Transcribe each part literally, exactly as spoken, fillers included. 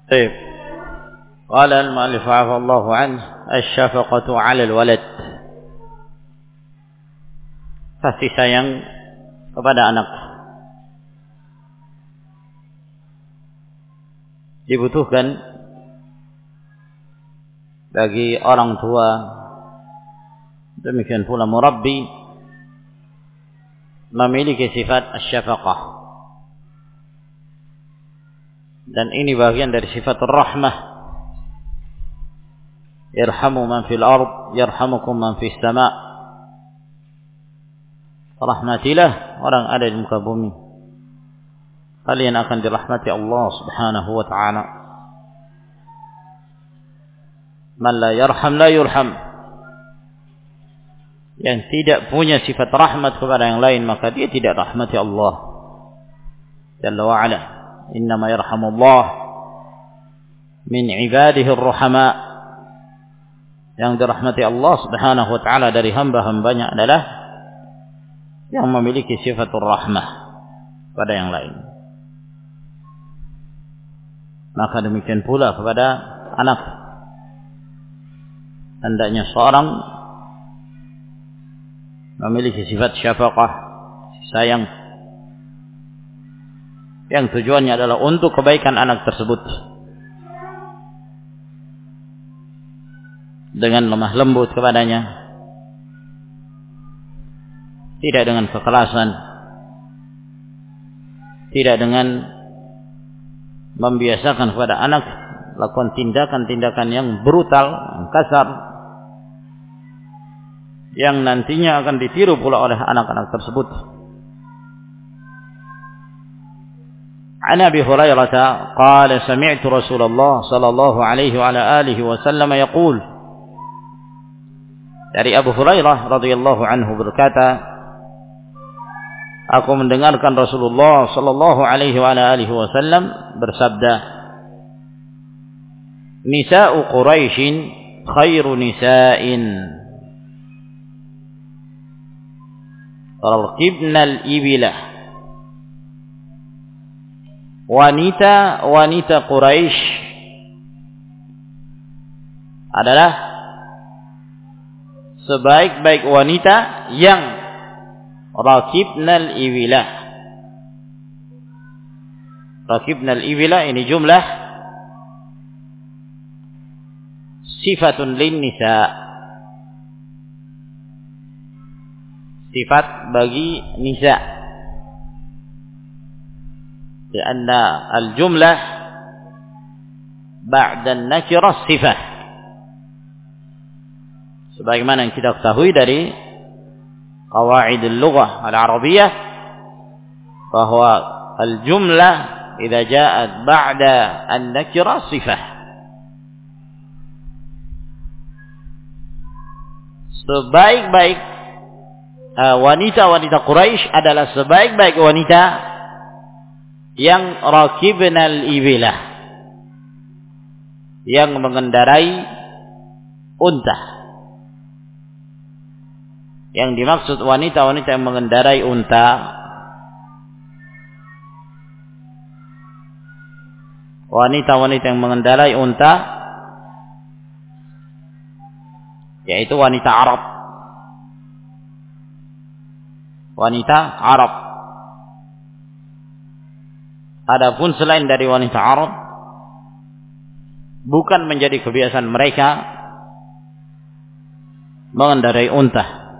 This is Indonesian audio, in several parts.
طيب قال المؤلف عفى الله عنه الشفقة على الولد, kasih sayang kepada anak dibutuhkan bagi orang tua, demikian pula murabbi memiliki sifat asy-syafaqah, dan ini bagian dari sifat rahmah. Irhamu man fil ard yarhamukum man fis sama', rahmatilah orang ada di muka bumi, kalian akan dirahmati Allah Subhanahu wa ta'ala. Man la yarham la yurham, yang tidak punya sifat rahmat kepada yang lain maka dia tidak rahmati Allah Jalla wa ala. Innama yarhamullah min ibadihi ar-ruhama, yang dirahmati Allah Subhanahu wa ta'ala dari hamba-hambanya adalah yang memiliki sifatul rahmah pada yang lain. Maka demikian pula kepada anak, hendaknya seorang memiliki sifat syafaqah, sayang, yang tujuannya adalah untuk kebaikan anak tersebut, dengan lemah lembut kepadanya, tidak dengan kekerasan, tidak dengan membiasakan kepada anak lakukan tindakan-tindakan yang brutal, yang kasar, yang nantinya akan ditiru pula oleh anak-anak tersebut. An Abi Hurairah qala sami'tu Rasulullah sallallahu alaihi wa ala alihi wasallam yaqul, dari Abu Hurairah radhiyallahu anhu berkata, aku mendengarkan Rasulullah sallallahu alaihi wa ala alihi wasallam bersabda, nisa'u Quraisyin khairu nisa'in raqibna al-ibilah, wanita-wanita Quraisy adalah sebaik-baik wanita yang raqibnal ibilah. Raqibnal ibilah ini jumlah sifatun lin nisa, sifat bagi nisa, karena al-jumlah ba'da an-nakirah sifah, sebagaimana yang kita ketahui dari qawaidul lughah al-arabiyyah bahwa al-jumlah idza ja'at ba'da an-nakirah sifah. Sebaik-baik uh, wanita-wanita Quraisy adalah sebaik-baik wanita yang raqibnal ibilah, yang mengendarai unta. Yang dimaksud wanita-wanita yang mengendarai unta wanita-wanita yang mengendarai unta yaitu wanita Arab, wanita Arab. Adapun selain dari wanita Arab, bukan menjadi kebiasaan mereka mengendarai unta.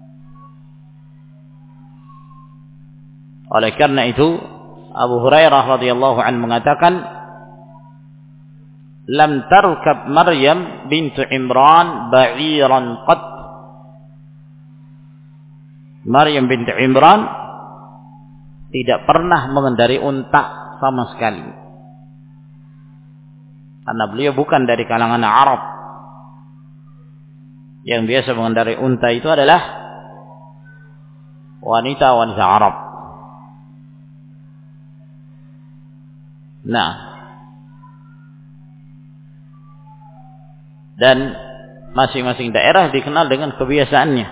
Oleh karena itu Abu Hurairah radhiyallahu anhu mengatakan, lam tarkab Maryam bintu Imran ba'iran qat. Maryam bintu Imran tidak pernah mengendarai unta sama sekali, karena beliau bukan dari kalangan Arab. Yang biasa mengendarai unta itu adalah wanita-wanita Arab. Nah, dan masing-masing daerah dikenal dengan kebiasaannya,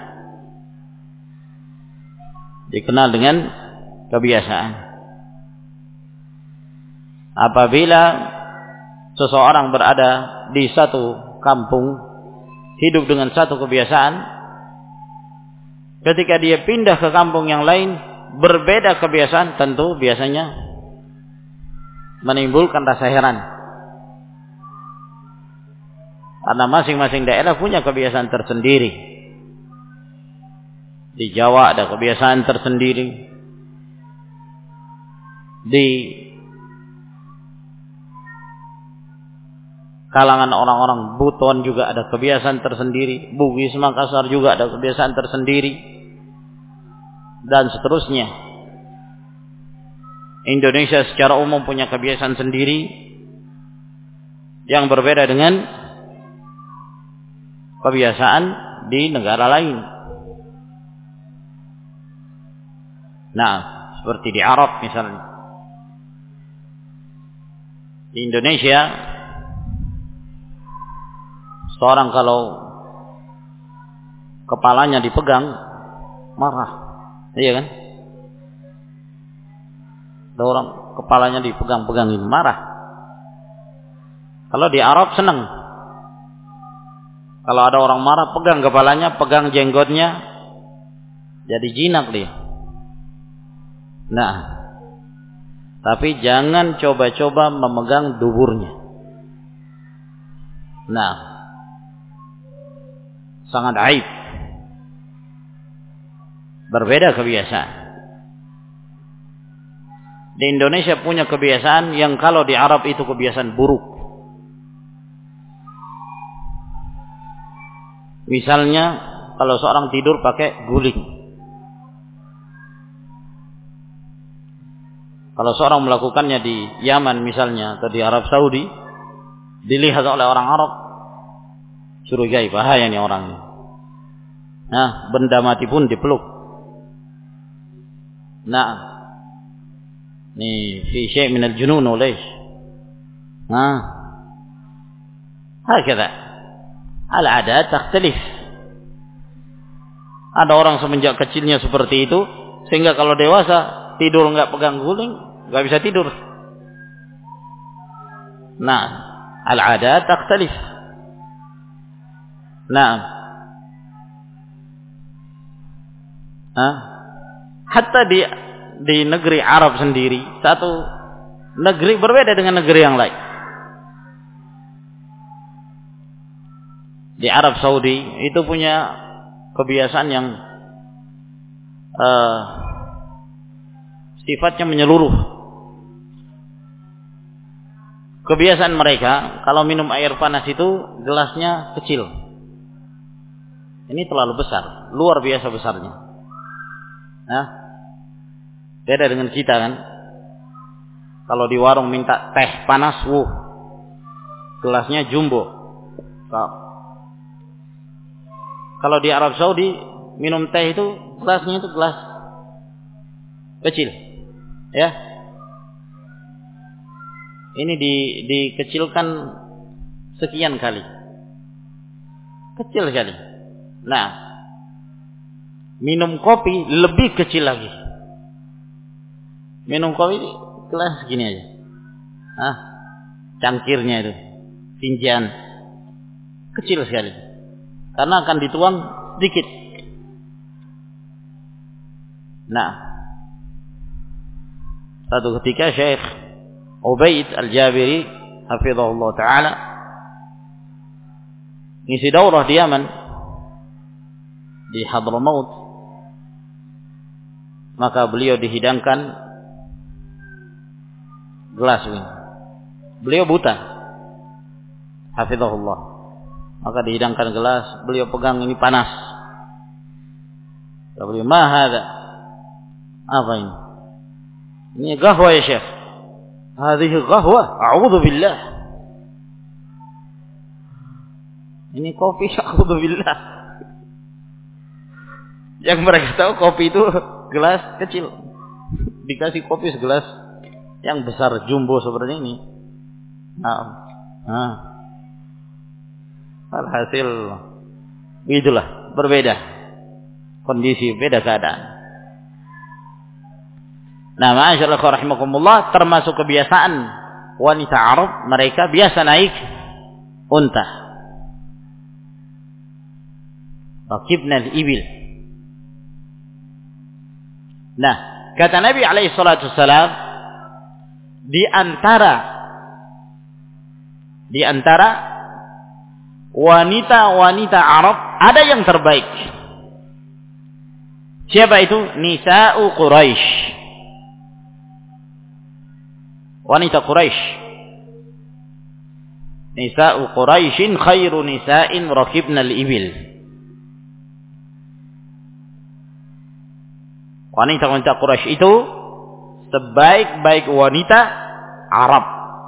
dikenal dengan kebiasaan. Apabila seseorang berada di satu kampung, hidup dengan satu kebiasaan, ketika dia pindah ke kampung yang lain, berbeda kebiasaan, tentu biasanya menimbulkan rasa heran. Karena masing-masing daerah punya kebiasaan tersendiri. Di Jawa ada kebiasaan tersendiri. Di kalangan orang-orang Buton juga ada kebiasaan tersendiri. Bugis Makassar juga ada kebiasaan tersendiri. Dan seterusnya. Indonesia secara umum punya kebiasaan sendiri yang berbeda dengan kebiasaan di negara lain. Nah, seperti di Arab misalnya. Di Indonesia, seorang kalau kepalanya dipegang, marah. Iya kan? Ada orang kepalanya dipegang-pegangin, marah. Kalau di Arab senang. Kalau ada orang marah, pegang kepalanya, pegang jenggotnya, jadi jinak dia. Nah, tapi jangan coba-coba memegang duburnya. Nah, sangat aib. Berbeda kebiasaan. Di Indonesia punya kebiasaan yang kalau di Arab itu kebiasaan buruk. Misalnya kalau seorang tidur pakai guling. Kalau seorang melakukannya di Yaman misalnya atau di Arab Saudi, dilihat oleh orang Arab, curigai, bahaya nih orangnya. Nah, benda mati pun dipeluk. Nah, ini fi syai' min al-junun ulaysh. Nah, hakada. Al-adat takhtalif. Ada orang semenjak kecilnya seperti itu, sehingga kalau dewasa tidur enggak pegang guling, enggak bisa tidur. Nah, al-adat takhtalif. Nah, Hah? Hatta di di negeri Arab sendiri, satu negeri berbeda dengan negeri yang lain. Di Arab Saudi itu punya kebiasaan yang uh, sifatnya menyeluruh. Kebiasaan mereka kalau minum air panas itu gelasnya kecil. Ini terlalu besar, luar biasa besarnya. Nah, beda dengan kita kan. Kalau di warung minta teh panas, wuh, gelasnya jumbo. Kalau di Arab Saudi minum teh itu gelasnya itu gelas kecil, ya. Ini di, dikecilkan sekian kali, kecil sekali. Nah, minum kopi lebih kecil lagi. Minum kopi gelas segini aja, ah, cangkirnya itu, finjan kecil sekali. Karena akan dituang sedikit. Nah, satu ketika Syekh Ubaid Al-Jabiri hafizahullah ta'ala ngisi daurah di Yaman, di Hadramaut, maka beliau dihidangkan gelas ini. Beliau buta, hafizahullah. Maka dihidangkan gelas, beliau pegang, ini panas. Beliau, ma hadza? Apa ini? Ini qahwa ya Syekh. Hadhihi qahwa, a'udzu billah. Ini kopi, a'udzu billah. Yang mereka tahu kopi itu gelas kecil. Dikasih kopi segelas yang besar jumbo seperti ini. Nah, nah. Alhasil itulah, berbeda kondisi, beda keadaan. Nah, ma'asyiral rahimakumullah, termasuk kebiasaan wanita Arab mereka biasa naik unta. Rakibna al-ibil. Nah, kata Nabi alaihi salatu wasalam, di antara di antara wanita-wanita Arab ada yang terbaik. Siapa itu? Nisa'u Quraisy. Wanita Quraisy. Nisa'u Quraisyin khairu nisa'in rakibna al-ibil. Wanita-wanita Quraisy itu sebaik-baik wanita Arab.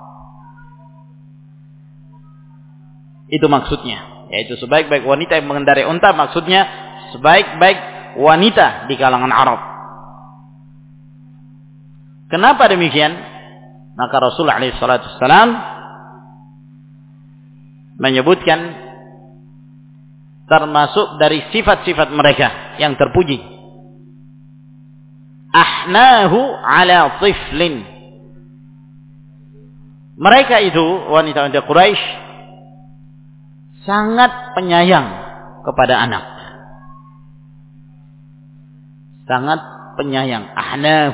Itu maksudnya. Yaitu sebaik-baik wanita yang mengendarai unta, maksudnya sebaik-baik wanita di kalangan Arab. Kenapa demikian? Maka Rasulullah alaihi salatu wassalam menyebutkan termasuk dari sifat-sifat mereka yang terpuji. Ahnahu ala tiflin. Mereka itu wanita-wanita Quraisy sangat penyayang kepada anak. Sangat penyayang. Ahnahu.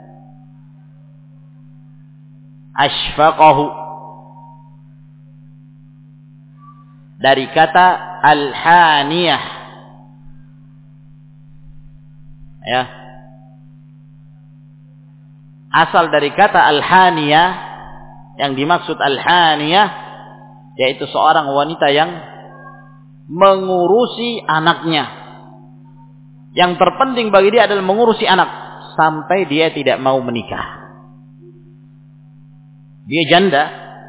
Ashfaqahu. Dari kata al-haniyah. Ya. Asal dari kata al-haniyah, yang dimaksud al-haniyah yaitu seorang wanita yang mengurusi anaknya. Yang terpenting bagi dia adalah mengurusi anak sampai dia tidak mau menikah. Dia janda,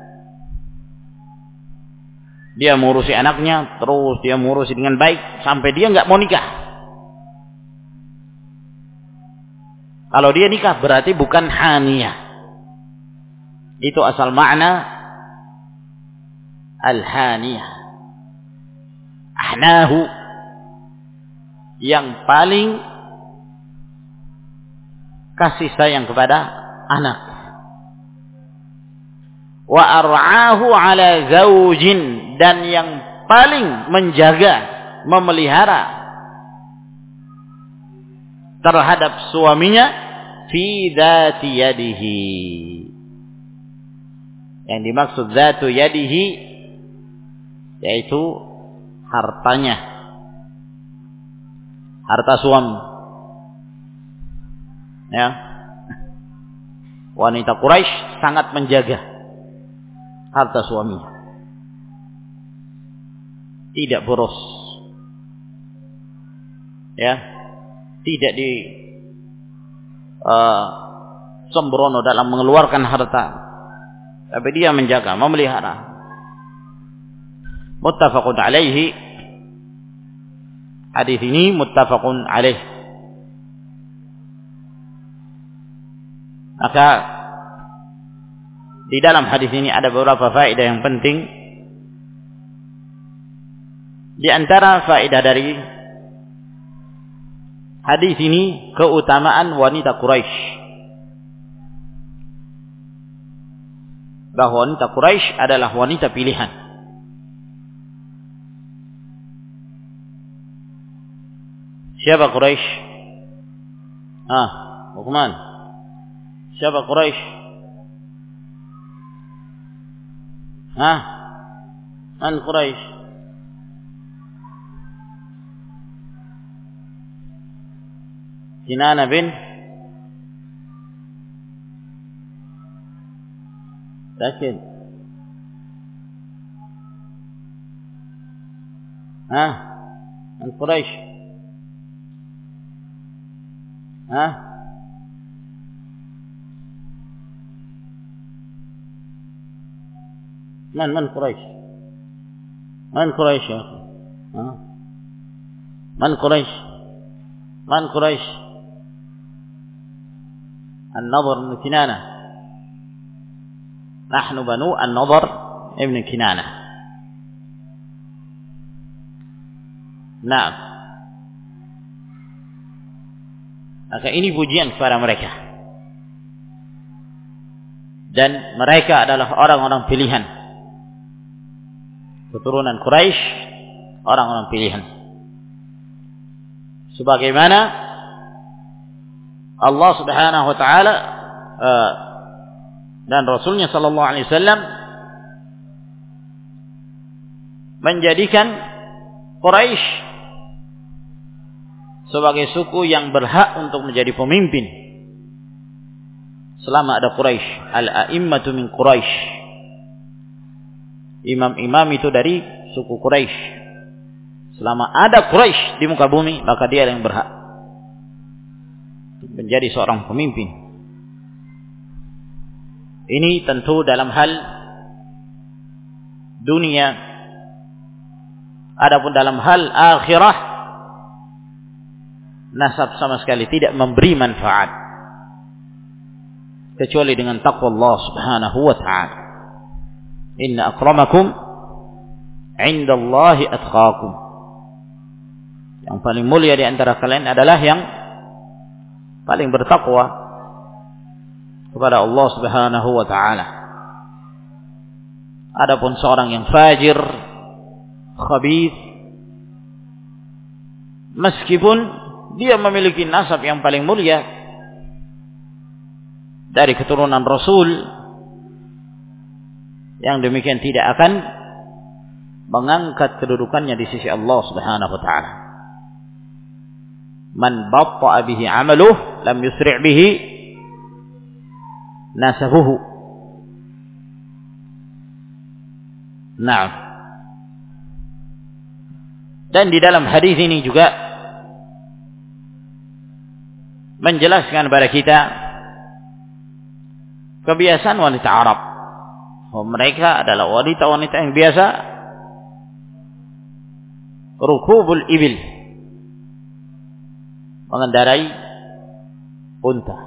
dia mengurusi anaknya, terus dia mengurusi dengan baik sampai dia nggak mau nikah. Kalau dia nikah berarti bukan haniyah. Itu asal makna al-haniyah. Ahnahu, yang paling kasih sayang kepada anak. Wa ar'ahu ala zaujin, dan yang paling menjaga, memelihara terhadap suaminya fi dzati yadihi. Yang dimaksud dzatu yadihi yaitu hartanya, harta suami. Ya. Wanita Quraisy sangat menjaga harta suaminya. Tidak boros. Ya. Tidak di uh, sembrono dalam mengeluarkan harta, tapi dia menjaga, memelihara. Muttafaqun alaihi. Hadis ini muttafaqun alaih. Maka di dalam hadis ini ada beberapa faedah yang penting. Di antara faedah dari hadis ini keutamaan wanita Quraisy. Bahwa wanita Quraisy adalah wanita pilihan. Siapa Quraisy? Ah, Uthman. Siapa Quraisy? Ah, man Quraisy? Kinana bin Sakit. Ah, man Quraisy? Ah, man man Quraisy? Man Quraisy ya? Ah, man Quraisy? Man Quraisy? النضر بن كنانة. نحن بنو النضر ابن كنانة. Nah, maka ini pujian kepada mereka. dan mereka adalah orang-orang pilihan. Keturunan Quraisy, orang-orang pilihan. Sebagaimana Allah Subhanahu wa taala uh, dan Rasulnya sallallahu alaihi wasallam menjadikan Quraisy sebagai suku yang berhak untuk menjadi pemimpin selama ada Quraisy. Al-a'immatu min Quraisy. Imam-imam itu dari suku Quraisy. Selama ada Quraisy di muka bumi, maka dia yang berhak menjadi seorang pemimpin. Ini tentu dalam hal dunia. Adapun dalam hal akhirah, nasab sama sekali tidak memberi manfaat kecuali dengan taqwa Allah Subhanahu wa ta'ala. Inna akramakum indallahi atqakum. Yang paling mulia di antara kalian adalah yang paling bertakwa kepada Allah Subhanahu wa ta'ala. Adapun seorang yang fajir, khabith, meskipun dia memiliki nasab yang paling mulia dari keturunan Rasul, yang demikian tidak akan mengangkat kedudukannya di sisi Allah Subhanahu wa ta'ala. Man batta'a bihi 'amaluhu lam yusri' bihi nasabuhu. Naam. Dan di dalam hadis ini juga menjelaskan kepada kita kebiasaan wanita Arab. Oh, mereka adalah wanita-wanita yang biasa rukubul ibil, mengendarai unta.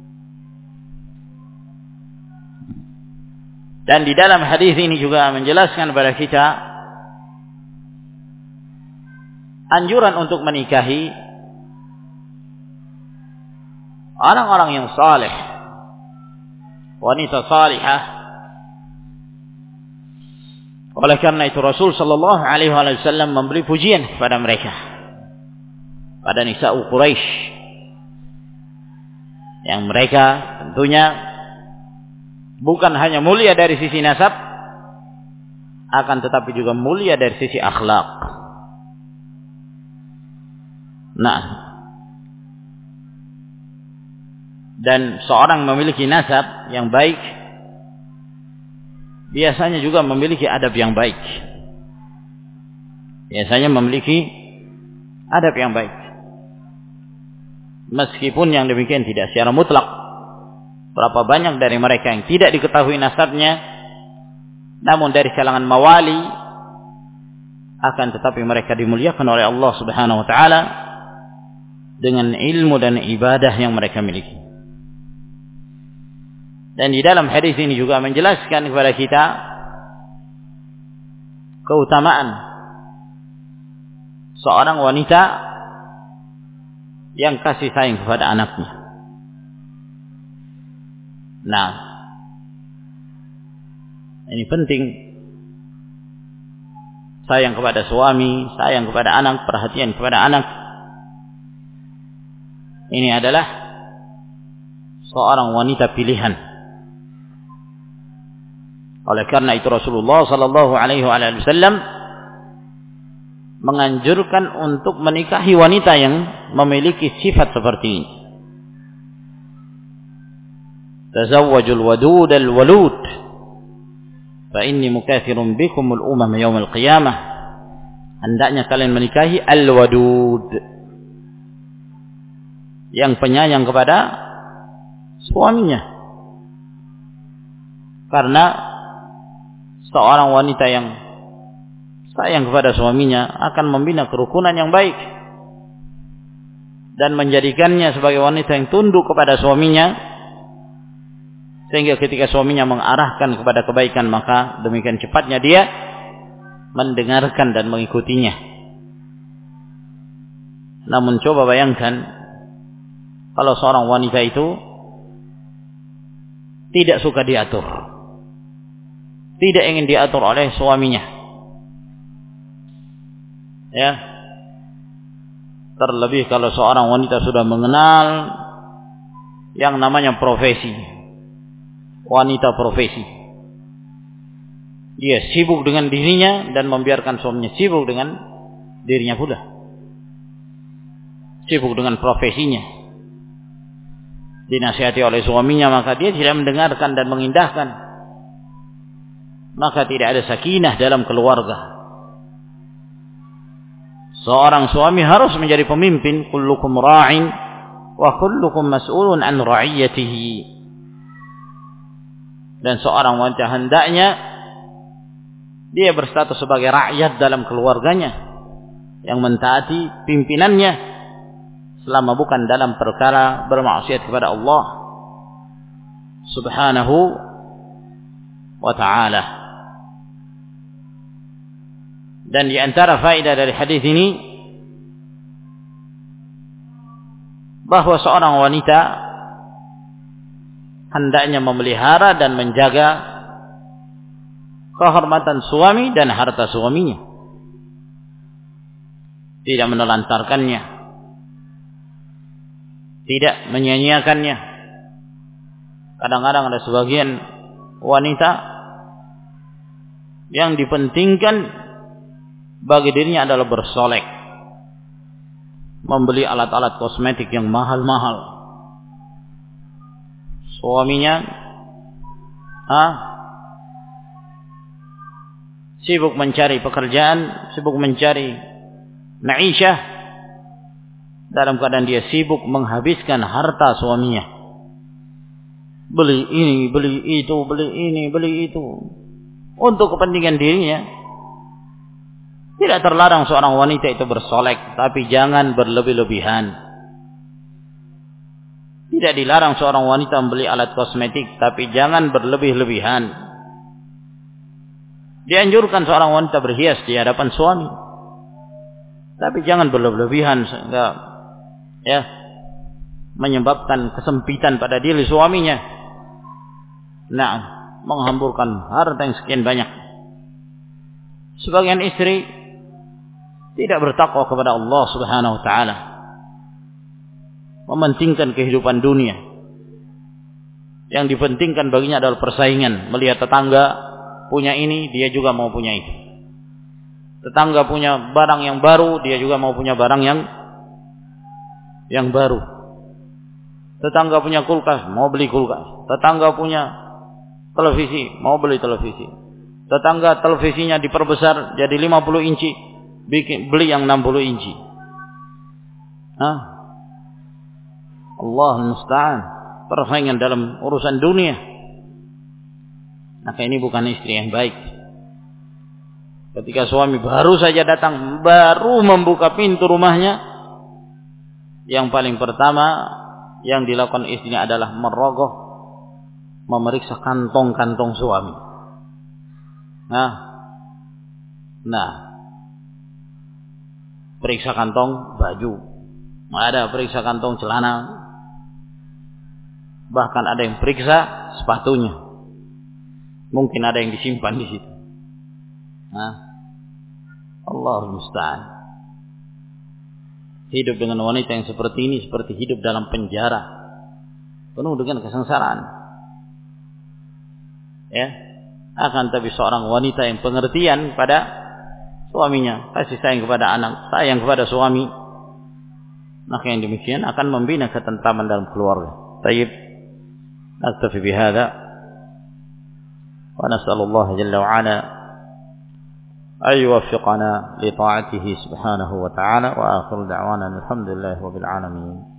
Dan di dalam hadis ini juga menjelaskan kepada kita anjuran untuk menikahi orang-orang yang saleh, wanita salihah. Oleh karena itu Rasul sallallahu alaihi wasallam memberi pujian kepada mereka, pada nisa'u Quraisy, yang mereka tentunya bukan hanya mulia dari sisi nasab, akan tetapi juga mulia dari sisi akhlak. Nah, dan seorang memiliki nasab yang baik biasanya juga memiliki adab yang baik. Biasanya memiliki adab yang baik. Meskipun yang demikian tidak secara mutlak. Berapa banyak dari mereka yang tidak diketahui nasabnya, namun dari kalangan mawali, akan tetapi mereka dimuliakan oleh Allah Subhanahu wa ta'ala dengan ilmu dan ibadah yang mereka miliki. Dan di dalam hadis ini juga menjelaskan kepada kita keutamaan seorang wanita yang kasih sayang kepada anaknya. Nah, ini penting. Sayang kepada suami, sayang kepada anak, perhatian kepada anak. Ini adalah seorang wanita pilihan. Oleh karena itu Rasulullah sallallahu alaihi wasallam menganjurkan untuk menikahi wanita yang memiliki sifat seperti ini. Tazawwajul wadud al-walud fa inni mukathirun bikumul umam yaumil qiyamah. Hendaknya kalian menikahi al-wadud, yang penyayang kepada suaminya. Karena seorang wanita yang sayang kepada suaminya akan membina kerukunan yang baik dan menjadikannya sebagai wanita yang tunduk kepada suaminya, sehingga ketika suaminya mengarahkan kepada kebaikan, maka demikian cepatnya dia mendengarkan dan mengikutinya. Namun coba bayangkan kalau seorang wanita itu tidak suka diatur, tidak ingin diatur oleh suaminya. Ya, terlebih kalau seorang wanita sudah mengenal yang namanya profesi, wanita profesi, dia sibuk dengan dirinya dan membiarkan suaminya sibuk dengan dirinya pula, sibuk dengan profesinya. Dinasihati oleh suaminya maka dia tidak mendengarkan dan mengindahkan, maka tidak ada sakinah dalam keluarga. Seorang suami harus menjadi pemimpin. Kullukum ra'in wa kullukum mas'ulun an ra'iyatihi. Dan seorang wanita hendaknya dia berstatus sebagai rakyat dalam keluarganya yang mentaati pimpinannya, selama bukan dalam perkara bermaksiat kepada Allah Subhanahu wa ta'ala. Dan di antara faedah dari hadis ini bahwa seorang wanita hendaknya memelihara dan menjaga kehormatan suami dan harta suaminya, tidak menelantarkannya, tidak menyia-nyiakannya. Kadang-kadang ada sebagian wanita yang dipentingkan bagi dirinya adalah bersolek, membeli alat-alat kosmetik yang mahal-mahal. Suaminya ah, sibuk mencari pekerjaan, sibuk mencari ma'isyah, dalam keadaan dia sibuk menghabiskan harta suaminya. Beli ini, beli itu, beli ini, beli itu untuk kepentingan dirinya. Tidak terlarang seorang wanita itu bersolek, tapi jangan berlebih-lebihan. Tidak dilarang seorang wanita membeli alat kosmetik, tapi jangan berlebih-lebihan. Dianjurkan seorang wanita berhias di hadapan suami, tapi jangan berlebih-lebihan sehingga ya menyebabkan kesempitan pada diri suaminya. Nah, menghamburkan harta yang sekian banyak. Sebagian istri tidak bertakwa kepada Allah Subhanahu wa ta'ala, mementingkan kehidupan dunia. Yang dipentingkan baginya adalah persaingan. Melihat tetangga punya ini, dia juga mau punya itu. Tetangga punya barang yang baru, dia juga mau punya barang yang yang baru. Tetangga punya kulkas, mau beli kulkas. Tetangga punya televisi, mau beli televisi. Tetangga televisinya diperbesar jadi lima puluh inci, bikin beli yang enam puluh inci. Hah? Allah musta'an. Persaingan dalam urusan dunia. Maka ini bukan istri yang baik. Ketika suami baru saja datang, baru membuka pintu rumahnya, yang paling pertama yang dilakukan istrinya adalah merogoh, memeriksa kantong-kantong suami. Nah, nah, periksa kantong baju, ada periksa kantong celana, bahkan ada yang periksa sepatunya. Mungkin ada yang disimpan di situ. Nah, Allahul musta'an. Hidup dengan wanita yang seperti ini seperti hidup dalam penjara, penuh dengan kesengsaraan. Ya, akan tapi seorang wanita yang pengertian pada suaminya, kasih sayang kepada anak, sayang kepada suami, maka yang demikian akan membina ketentraman dalam keluarga. Tayyib, naktafi bihadza wa nas'alullah jalla wa ala ay yuwaffiqana li ta'atihi subhanahu wa ta'ala wa akhiru da'wana alhamdulillahi rabbil alamin.